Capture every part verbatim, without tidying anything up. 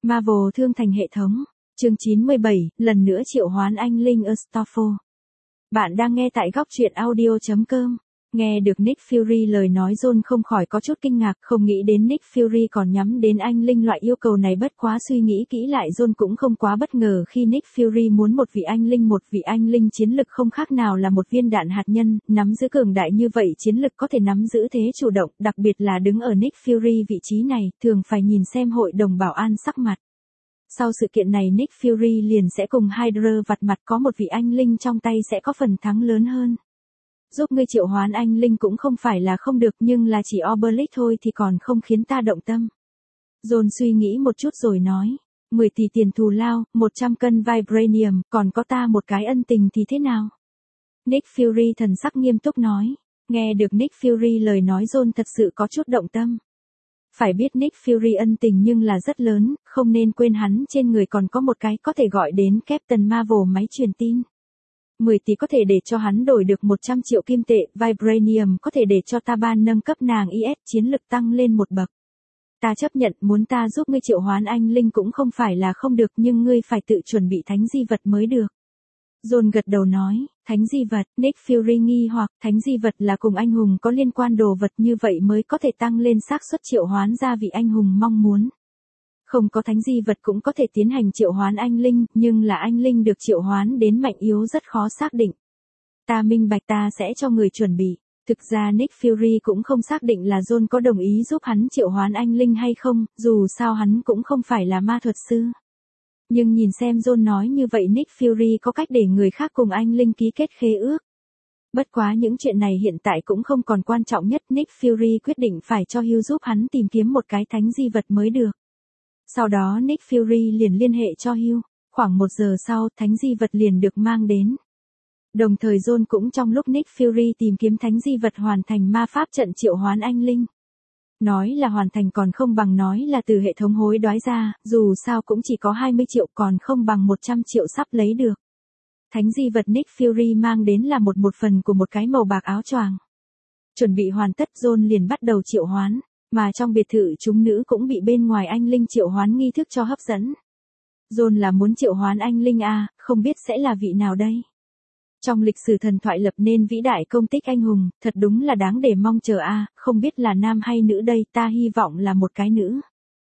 Marvel thương thành hệ thống. Chương chín mươi bảy, lần nữa triệu hoán anh linh Astolfo. Bạn đang nghe tại góc truyện audio chấm com. Nghe được Nick Fury lời nói John không khỏi có chút kinh ngạc, không nghĩ đến Nick Fury còn nhắm đến anh linh loại yêu cầu này, bất quá suy nghĩ kỹ lại John cũng không quá bất ngờ khi Nick Fury muốn một vị anh linh, một vị anh linh chiến lực không khác nào là một viên đạn hạt nhân, nắm giữ cường đại như vậy chiến lực có thể nắm giữ thế chủ động, đặc biệt là đứng ở Nick Fury vị trí này, thường phải nhìn xem hội đồng bảo an sắc mặt. Sau sự kiện này Nick Fury liền sẽ cùng Hydra vặt mặt, có một vị anh linh trong tay sẽ có phần thắng lớn hơn. Giúp ngươi triệu hoán anh linh cũng không phải là không được, nhưng là chỉ Obelisk thôi thì còn không khiến ta động tâm. John suy nghĩ một chút rồi nói, mười tỷ tiền thù lao, một trăm cân Vibranium, còn có ta một cái ân tình thì thế nào? Nick Fury thần sắc nghiêm túc nói. Nghe được Nick Fury lời nói John thật sự có chút động tâm. Phải biết Nick Fury ân tình nhưng là rất lớn, không nên quên hắn trên người còn có một cái có thể gọi đến Captain Marvel máy truyền tin. mười tỷ có thể để cho hắn đổi được một trăm triệu kim tệ, Vibranium có thể để cho ta ban nâng cấp nàng i ét chiến lực tăng lên một bậc. Ta chấp nhận, muốn ta giúp ngươi triệu hoán anh linh cũng không phải là không được, nhưng ngươi phải tự chuẩn bị thánh di vật mới được. John gật đầu nói, thánh di vật. Nick Fury nghi hoặc, thánh di vật là cùng anh hùng có liên quan đồ vật, như vậy mới có thể tăng lên xác suất triệu hoán ra vị anh hùng mong muốn. Không có thánh di vật cũng có thể tiến hành triệu hoán anh linh, nhưng là anh linh được triệu hoán đến mạnh yếu rất khó xác định. Ta minh bạch, ta sẽ cho người chuẩn bị. Thực ra Nick Fury cũng không xác định là John có đồng ý giúp hắn triệu hoán anh linh hay không, dù sao hắn cũng không phải là ma thuật sư. Nhưng nhìn xem John nói như vậy Nick Fury có cách để người khác cùng anh linh ký kết khế ước. Bất quá những chuyện này hiện tại cũng không còn quan trọng nhất, Nick Fury quyết định phải cho Hugh giúp hắn tìm kiếm một cái thánh di vật mới được. Sau đó Nick Fury liền liên hệ cho Hugh, khoảng một giờ sau thánh di vật liền được mang đến. Đồng thời John cũng trong lúc Nick Fury tìm kiếm thánh di vật hoàn thành ma pháp trận triệu hoán anh linh. Nói là hoàn thành còn không bằng nói là từ hệ thống hối đoái ra, dù sao cũng chỉ có hai mươi triệu còn không bằng một trăm triệu sắp lấy được. Thánh di vật Nick Fury mang đến là một một phần của một cái màu bạc áo choàng. Chuẩn bị hoàn tất John liền bắt đầu triệu hoán, mà trong biệt thự chúng nữ cũng bị bên ngoài anh linh triệu hoán nghi thức cho hấp dẫn. John là muốn triệu hoán anh linh a, không biết sẽ là vị nào đây? Trong lịch sử thần thoại lập nên vĩ đại công tích anh hùng, thật đúng là đáng để mong chờ a, không biết là nam hay nữ đây, ta hy vọng là một cái nữ.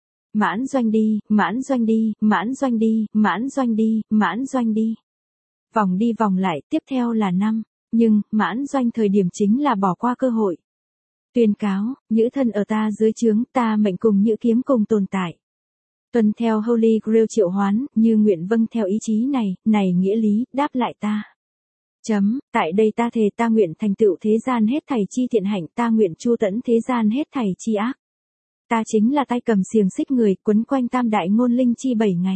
Mãn doanh đi, mãn doanh đi, mãn doanh đi, mãn doanh đi, mãn doanh đi. Vòng đi vòng lại, tiếp theo là năm, nhưng, mãn doanh thời điểm chính là bỏ qua cơ hội. Tuyên cáo, nhữ thân ở ta dưới trướng, ta mệnh cùng nhữ kiếm cùng tồn tại. Tuân theo Holy Grail triệu hoán, như nguyện vâng theo ý chí này, này nghĩa lý, đáp lại ta. Chấm, tại đây ta thề ta nguyện thành tựu thế gian hết thảy chi thiện hạnh, ta nguyện chu tẫn thế gian hết thảy chi ác. Ta chính là tay cầm xiềng xích người, quấn quanh tam đại ngôn linh chi bảy ngày.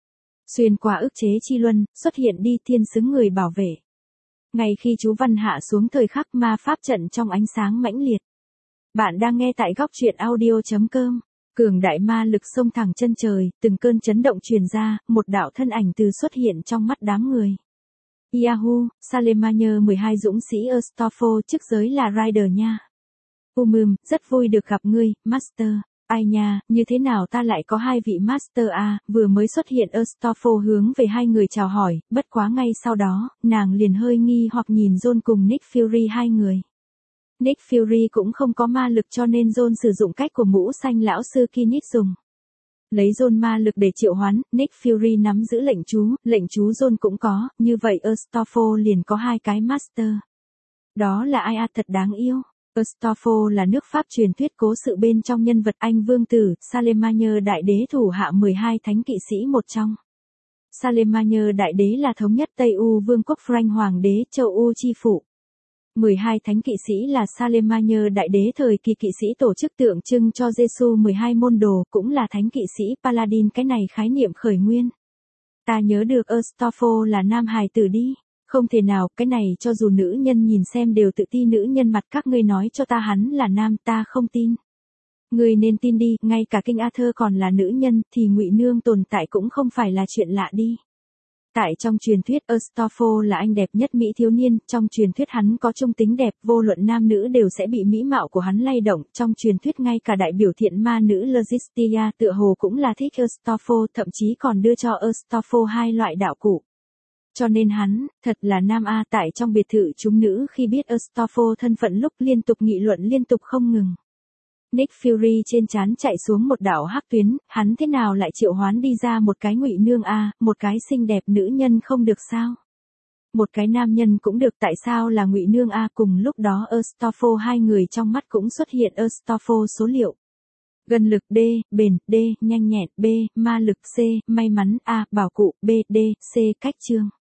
Xuyên qua ức chế chi luân, xuất hiện đi thiên xứng người bảo vệ. Ngay khi chú văn hạ xuống thời khắc ma pháp trận trong ánh sáng mãnh liệt. Bạn đang nghe tại góc truyện audio chấm com. Cường đại ma lực xông thẳng chân trời, từng cơn chấn động truyền ra, một đạo thân ảnh từ xuất hiện trong mắt đám người. Yahoo, Salemania mười hai dũng sĩ Astolfo, chức giới là Rider nha. Umum, rất vui được gặp ngươi, Master. Ai nha, như thế nào ta lại có hai vị Master a, vừa mới xuất hiện Astolfo hướng về hai người chào hỏi, bất quá ngay sau đó, nàng liền hơi nghi hoặc nhìn John cùng Nick Fury hai người. Nick Fury cũng không có ma lực cho nên John sử dụng cách của mũ xanh lão sư Kinit dùng. Lấy John ma lực để triệu hoán, Nick Fury nắm giữ lệnh chú, lệnh chú John cũng có, như vậy Astolfo liền có hai cái Master. Đó là ai a, thật đáng yêu. Astolfo là nước Pháp truyền thuyết cố sự bên trong nhân vật anh vương tử, Salemania đại đế thủ hạ mười hai thánh kỵ sĩ một trong. Salemania đại đế là thống nhất Tây U vương quốc Frank hoàng đế châu U chi phụ. mười hai thánh kỵ sĩ là Salemania đại đế thời kỳ kỵ sĩ tổ chức tượng trưng cho Giêsu mười hai môn đồ, cũng là thánh kỵ sĩ Paladin, cái này khái niệm khởi nguyên. Ta nhớ được Astolfo là nam hài tử đi. Không thể nào, cái này cho dù nữ nhân nhìn xem đều tự ti, nữ nhân mặt các ngươi nói cho ta hắn là nam, ta không tin. Ngươi nên tin đi, ngay cả King Arthur còn là nữ nhân thì Ngụy Nương tồn tại cũng không phải là chuyện lạ đi. Tại trong truyền thuyết Astolfo là anh đẹp nhất Mỹ thiếu niên, trong truyền thuyết hắn có trung tính đẹp, vô luận nam nữ đều sẽ bị mỹ mạo của hắn lay động, trong truyền thuyết ngay cả đại biểu thiện ma nữ Logistia tựa hồ cũng là thích Astolfo, thậm chí còn đưa cho Astolfo hai loại đạo cụ. Cho nên hắn, thật là nam A. Tại trong biệt thự chúng nữ khi biết Astolfo thân phận lúc liên tục nghị luận liên tục không ngừng. Nick Fury trên trán chạy xuống một đạo hắc tuyến, hắn thế nào lại triệu hoán đi ra một cái ngụy nương A, một cái xinh đẹp nữ nhân không được sao? Một cái nam nhân cũng được, tại sao là ngụy nương A? Cùng lúc đó Astolfo hai người trong mắt cũng xuất hiện Astolfo số liệu. Gần lực D, bền D, nhanh nhẹn B, ma lực C, may mắn A, bảo cụ B, D, C, cách chương.